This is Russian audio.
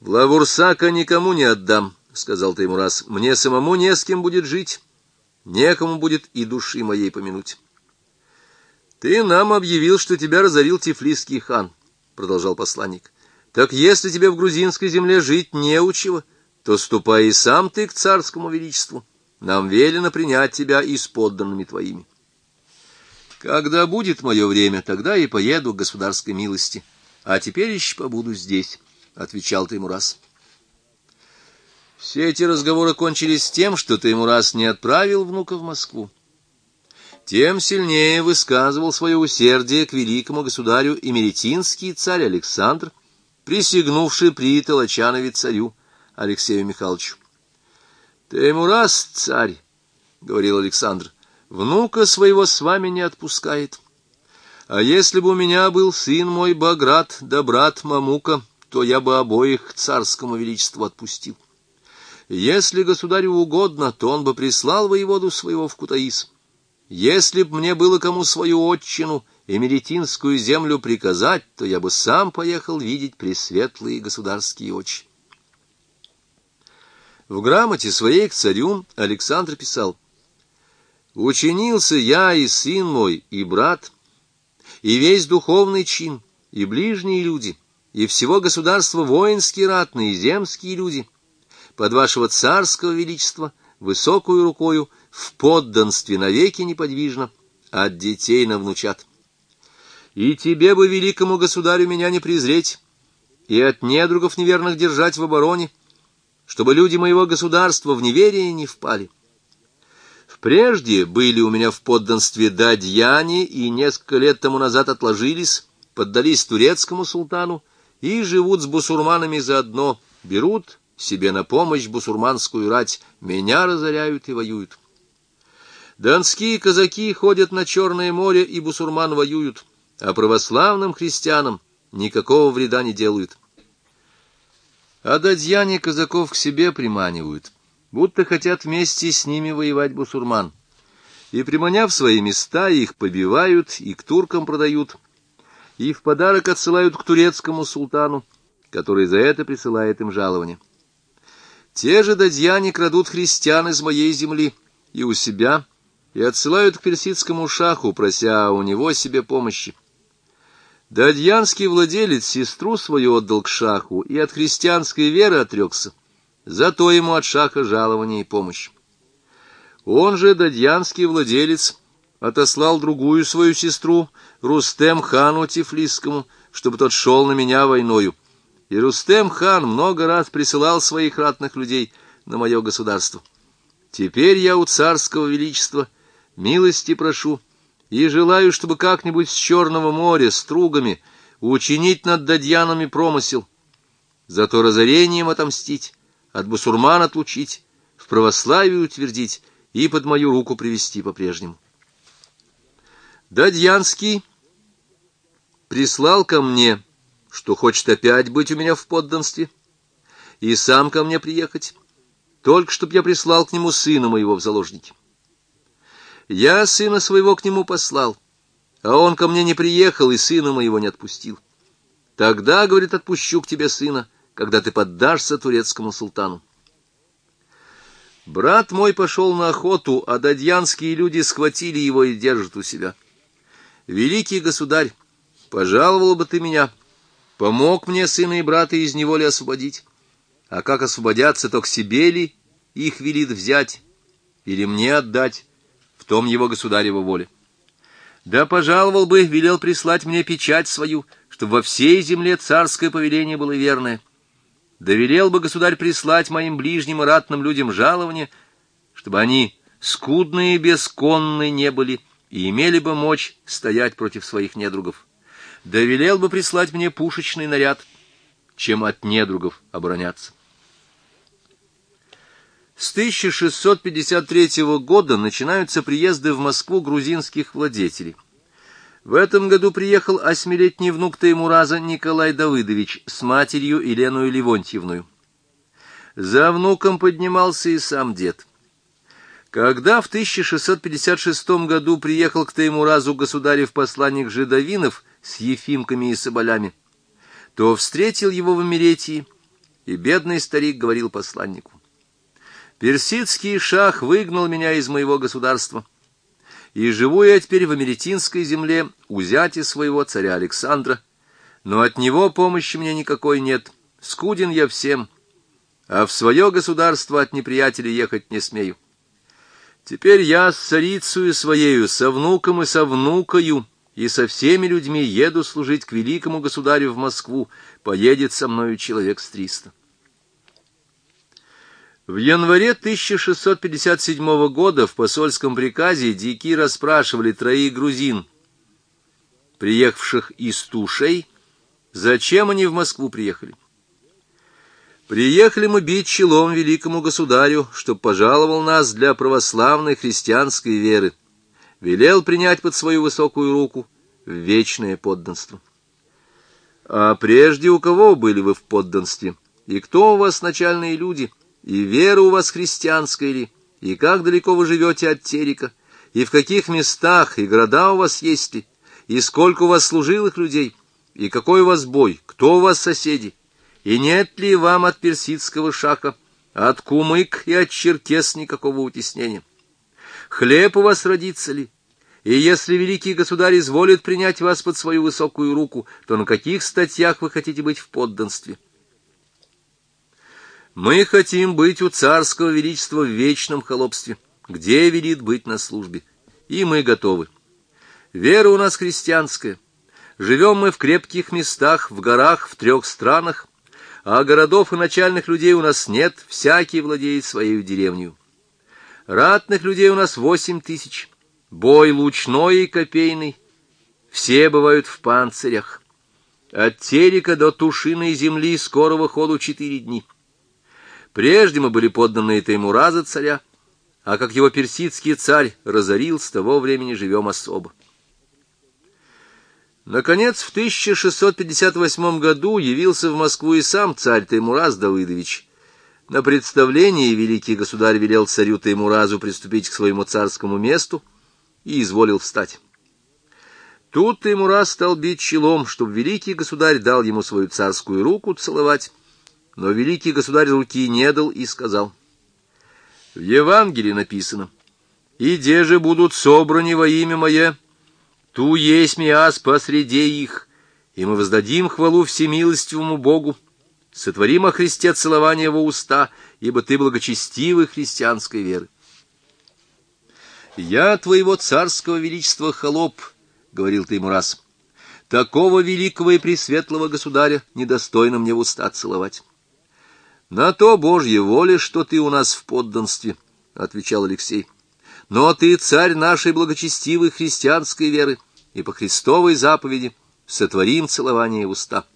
Влавурсака никому не отдам, — сказал Теймураз. — Мне самому не с кем будет жить, некому будет и души моей помянуть. — Ты нам объявил, что тебя разорил тифлисский хан, — продолжал посланник. — Так если тебе в грузинской земле жить неучего, то ступай и сам ты к царскому величеству. Нам велено принять тебя и с подданными твоими. Когда будет мое время, тогда и поеду к государской милости. А теперь еще побуду здесь, — отвечал Теймураз. Все эти разговоры кончились тем, что Теймураз не отправил внука в Москву. Тем сильнее высказывал свое усердие к великому государю имеретинский царь Александр, присягнувший при Толочанове царю Алексею Михайловичу. «Теймураз, царь, — говорил Александр, — внука своего с вами не отпускает. А если бы у меня был сын мой Баграт да брат Мамука, то я бы обоих к царскому величеству отпустил. Если государю угодно, то он бы прислал воеводу своего в Кутаис. Если б мне было кому свою отчину, эмеретинскую землю приказать, то я бы сам поехал видеть пресветлые государские очи». В грамоте своей к царю Александр писал: «Учинился я и сын мой, и брат, и весь духовный чин, и ближние люди, и всего государства воинские ратные, и земские люди, под вашего царского величества, высокую рукою, в подданстве навеки неподвижно, от детей на внучат. И тебе бы, великому государю, меня не презреть, и от недругов неверных держать в обороне, чтобы люди моего государства в неверие не впали. Прежде были у меня в подданстве дадьяне, и несколько лет тому назад отложились, поддались турецкому султану, и живут с бусурманами заодно, берут себе на помощь бусурманскую рать, меня разоряют и воюют. Донские казаки ходят на Черное море, и бусурман воюют, а православным христианам никакого вреда не делают. А дадьяне казаков к себе приманивают, будто хотят вместе с ними воевать бусурман. И, приманяв свои места, их побивают и к туркам продают, и в подарок отсылают к турецкому султану, который за это присылает им жалование. Те же дадьяне крадут христиан из моей земли и у себя, и отсылают к персидскому шаху, прося у него себе помощи. Дадьянский владелец сестру свою отдал к шаху и от христианской веры отрекся, зато ему от шаха жалование и помощь. Он же, дадьянский владелец, отослал другую свою сестру, Рустем-хану Тифлисскому, чтобы тот шел на меня войною. И Рустем-хан много раз присылал своих ратных людей на мое государство. Теперь я у царского величества милости прошу, и желаю, чтобы как-нибудь с Черного моря стругами учинить над дадьянами промысел, зато разорением отомстить, от бусурман отлучить, в православии утвердить и под мою руку привести по-прежнему. Дадьянский прислал ко мне, что хочет опять быть у меня в подданстве, и сам ко мне приехать, только чтоб я прислал к нему сына моего в заложники. Я сына своего к нему послал, а он ко мне не приехал и сына моего не отпустил. Тогда, говорит, отпущу к тебе сына, когда ты поддашься турецкому султану. Брат мой пошел на охоту, а дадьянские люди схватили его и держат у себя. Великий государь, пожаловал бы ты меня, помог мне сына и брата из неволи освободить. А как освободятся, то к себе ли их велит взять или мне отдать, в том его государева воля. Да пожаловал бы, велел прислать мне печать свою, чтобы во всей земле царское повеление было верное. Да велел бы государь прислать моим ближним и ратным людям жалование, чтобы они скудные и бесконные не были и имели бы мочь стоять против своих недругов. Да велел бы прислать мне пушечный наряд, чем от недругов обороняться. С 1653 года начинаются приезды в Москву грузинских владетелей. В этом году приехал 8-летний внук Теймураза Николай Давыдович с матерью Еленою Левонтьевною. За внуком поднимался и сам дед. Когда в 1656 году приехал к Теймуразу государев посланник Жидовинов с ефимками и соболями, то встретил его в Имеретии и бедный старик говорил посланнику: «Персидский шах выгнал меня из моего государства, и живу я теперь в Амеретинской земле у зятя своего царя Александра, но от него помощи мне никакой нет, скуден я всем, а в свое государство от неприятелей ехать не смею. Теперь я с царицею своею, со внуком и со внукою, и со всеми людьми еду служить к великому государю в Москву, поедет со мною человек с 300». В январе 1657 года в посольском приказе дьяки расспрашивали 3 грузин, приехавших из Тушей, зачем они в Москву приехали. «Приехали мы бить челом великому государю, чтоб пожаловал нас для православной христианской веры, велел принять под свою высокую руку в вечное подданство». «А прежде у кого были вы в подданстве? И кто у вас начальные люди? И вера у вас христианская ли? И как далеко вы живете от Терека? И в каких местах, и города у вас есть ли? И сколько у вас служилых людей? И какой у вас бой? Кто у вас соседи? И нет ли вам от персидского шаха, от кумык и от черкес никакого утеснения? Хлеб у вас родится ли? И если великий государь изволит принять вас под свою высокую руку, то на каких статьях вы хотите быть в подданстве? Мы хотим быть у царского величества в вечном холопстве, где велит быть на службе, и мы готовы. Вера у нас христианская. Живем мы в крепких местах, в горах, в 3 странах, а городов и начальных людей у нас нет, всякий владеет своей деревней. Ратных людей у нас 8000, бой лучной и копейный, все бывают в панцирях. От Терека до Тушиной земли скорого ходу 4 дни. Прежде мы были подданные Теймураза царя, а как его персидский царь разорил, с того времени живем особо. Наконец, в 1658 году явился в Москву и сам царь Теймураз Давыдович. На представлении великий государь велел царю Теймуразу приступить к своему царскому месту и изволил встать. Тут Теймураз стал бить челом, чтобы великий государь дал ему свою царскую руку целовать. Но великий государь руки не дал и сказал: «В Евангелии написано: «Иде же будут собраны во имя мое, ту есть аз посреди их, и мы воздадим хвалу всемилостивому Богу, сотворим о Христе целование во уста, ибо ты благочестивый христианской веры». «Я твоего царского величества холоп», — говорил Теймураз, — «такого великого и пресветлого государя недостойно мне в уста целовать». «На то Божья воля, что ты у нас в подданстве», — отвечал Алексей. «Но ты царь нашей благочестивой христианской веры, и по Христовой заповеди сотворим целование в уста».